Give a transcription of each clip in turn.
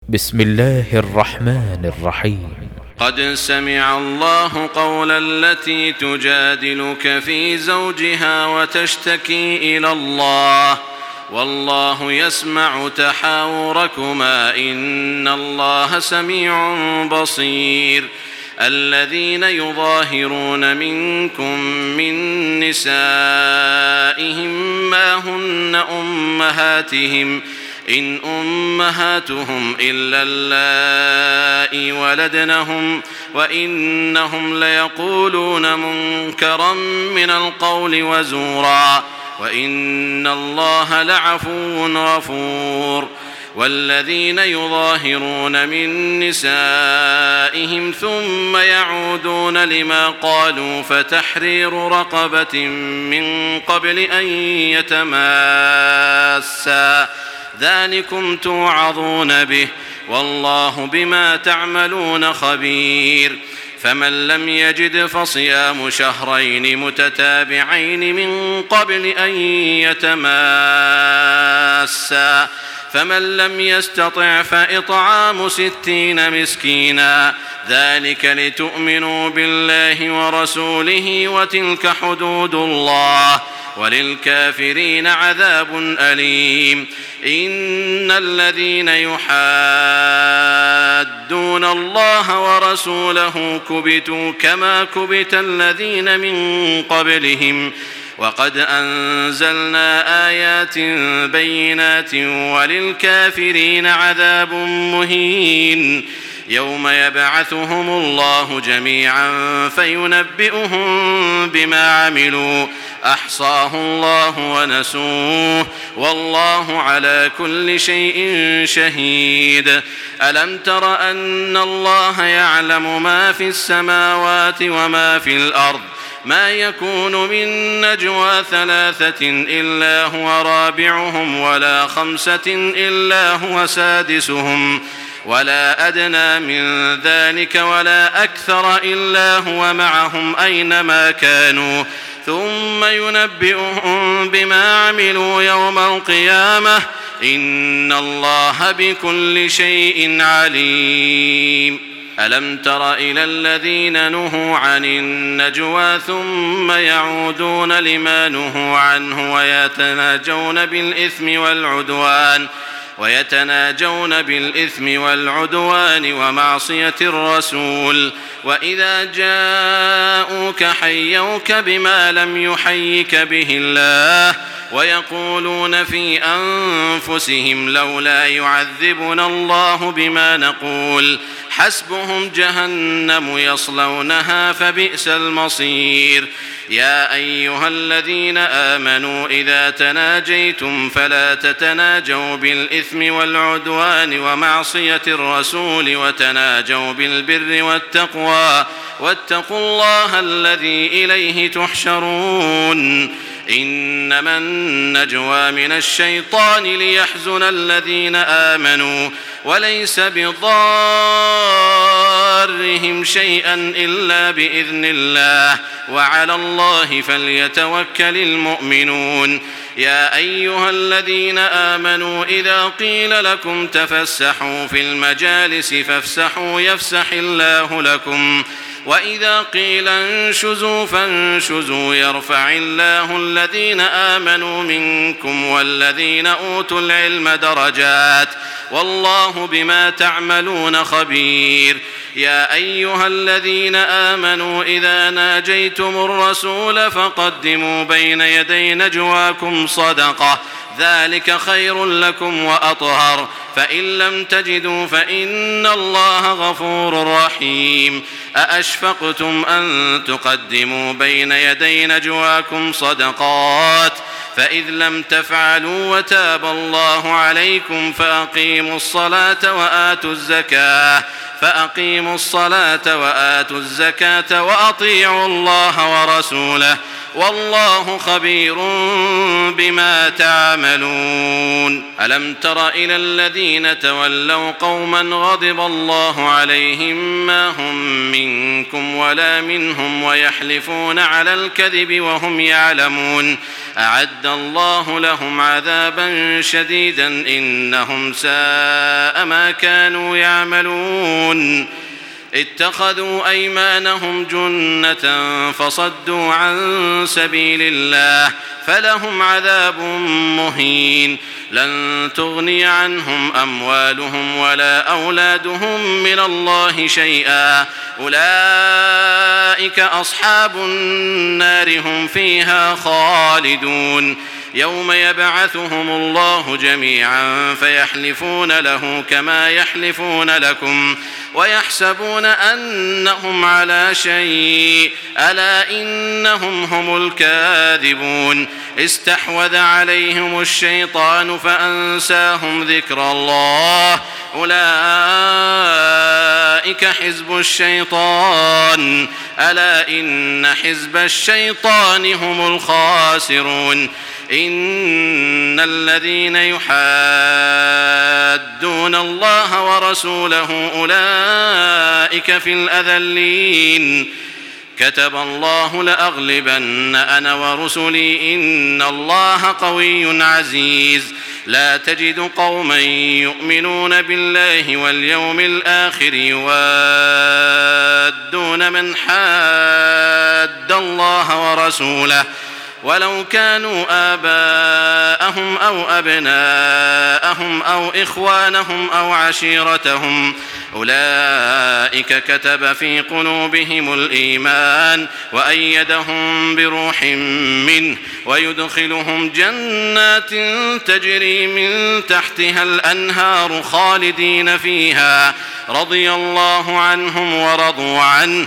بسم الله الرحمن الرحيم. قد سمع الله قول التي تجادلك في زوجها وتشتكي إلى الله والله يسمع تحاوركما إن الله سميع بصير. الذين يظاهرون منكم من نسائهم ما هن أمهاتهم إن أمهاتهم إلا اللائي ولدنهم وإنهم ليقولون منكرا من القول وزورا وإن الله لعفو غفور. والذين يظاهرون من نسائهم ثم يعودون لما قالوا فتحرير رقبة من قبل أن يتماسا ذلكم توعظون به والله بما تعملون خبير. فمن لم يجد فصيام شهرين متتابعين من قبل أن يتماسا فمن لم يستطع فإطعام 60 مسكينا ذلك لتؤمنوا بالله ورسوله وتلك حدود الله وللكافرين عذاب أليم. إن الذين يحادون الله ورسوله كبتوا كما كبت الذين من قبلهم وقد أنزلنا آيات بينات وللكافرين عذاب مهين. يوم يبعثهم الله جميعا فينبئهم بما عملوا أحصاه الله ونسوه والله على كل شيء شهيد. ألم تر أن الله يعلم ما في السماوات وما في الأرض ما يكون من نجوى 3 إلا هو رابعهم ولا 5 إلا هو سادسهم ولا أدنى من ذلك ولا أكثر إلا هو معهم أينما كانوا ثم ينبئهم بما عملوا يوم القيامة إن الله بكل شيء عليم. ألم تر إلى الذين نهوا عن النجوى ثم يعودون لما نهوا عنه ويتناجون بالإثم والعدوان ومعصية الرسول وإذا جاءوك حيوك بما لم يحيك به الله ويقولون في أنفسهم لولا يعذبنا الله بما نقول حسبهم جهنم يصلونها فبئس المصير. يا أيها الذين آمنوا إذا تناجيتم فلا تتناجوا بالإثم والعدوان ومعصية الرسول وتناجوا بالبر والتقوى واتقوا الله الذي إليه تحشرون. إنما النجوى من الشيطان ليحزن الذين آمنوا وليس بضارهم شيئا إلا بإذن الله وعلى الله فليتوكل المؤمنون. يا أيها الذين آمنوا إذا قيل لكم تفسحوا في المجالس فافسحوا يفسح الله لكم وإذا قيل انشزوا فانشزوا يرفع الله الذين آمنوا منكم والذين أوتوا العلم درجات والله بما تعملون خبير. يا أيها الذين آمنوا إذا ناجيتم الرسول فقدموا بين يدي نجواكم صدقة ذلك خير لكم وأطهر فإن لم تجدوا فإن الله غفور رحيم. أأشفقتم أن تقدموا بين يدي نجواكم صدقات فإذ لم تفعلوا وتاب الله عليكم فأقيموا الصلاة وآتوا الزكاة وأطيعوا الله ورسوله والله خبير بما تعملون. ألم تر إلى الذين تولوا قوما غضب الله عليهم ما هم منكم ولا منهم ويحلفون على الكذب وهم يعلمون أعد الله لهم عذابا شديدا إنهم ساء ما كانوا يعملون اتخذوا أيمانهم جنة فصدوا عن سبيل الله فلهم عذاب مهين لن تغني عنهم أموالهم ولا أولادهم من الله شيئا أولئك أصحاب النار هم فيها خالدون يوم يبعثهم الله جميعا فيحلفون له كما يحلفون لكم ويحسبون أنهم على شيء ألا إنهم هم الكاذبون استحوذ عليهم الشيطان فأنساهم ذكر الله أولئك حزب الشيطان ألا إن حزب الشيطان هم الخاسرون إن الذين يحادون الله ورسوله أولئك في الأذلين كتب الله لأغلبن أنا ورسلي إن الله قوي عزيز لا تجد قوما يؤمنون بالله واليوم الآخر يوادون من حاد الله ورسوله ولو كانوا آباءهم أو أبناءهم أو إخوانهم أو عشيرتهم أولئك كتب في قلوبهم الإيمان وأيدهم بروح منه ويدخلهم جنات تجري من تحتها الأنهار خالدين فيها رضي الله عنهم ورضوا عنه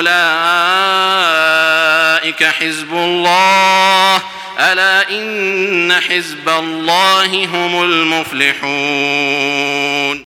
أولئك حزب الله ألا إن حزب الله هم المفلحون.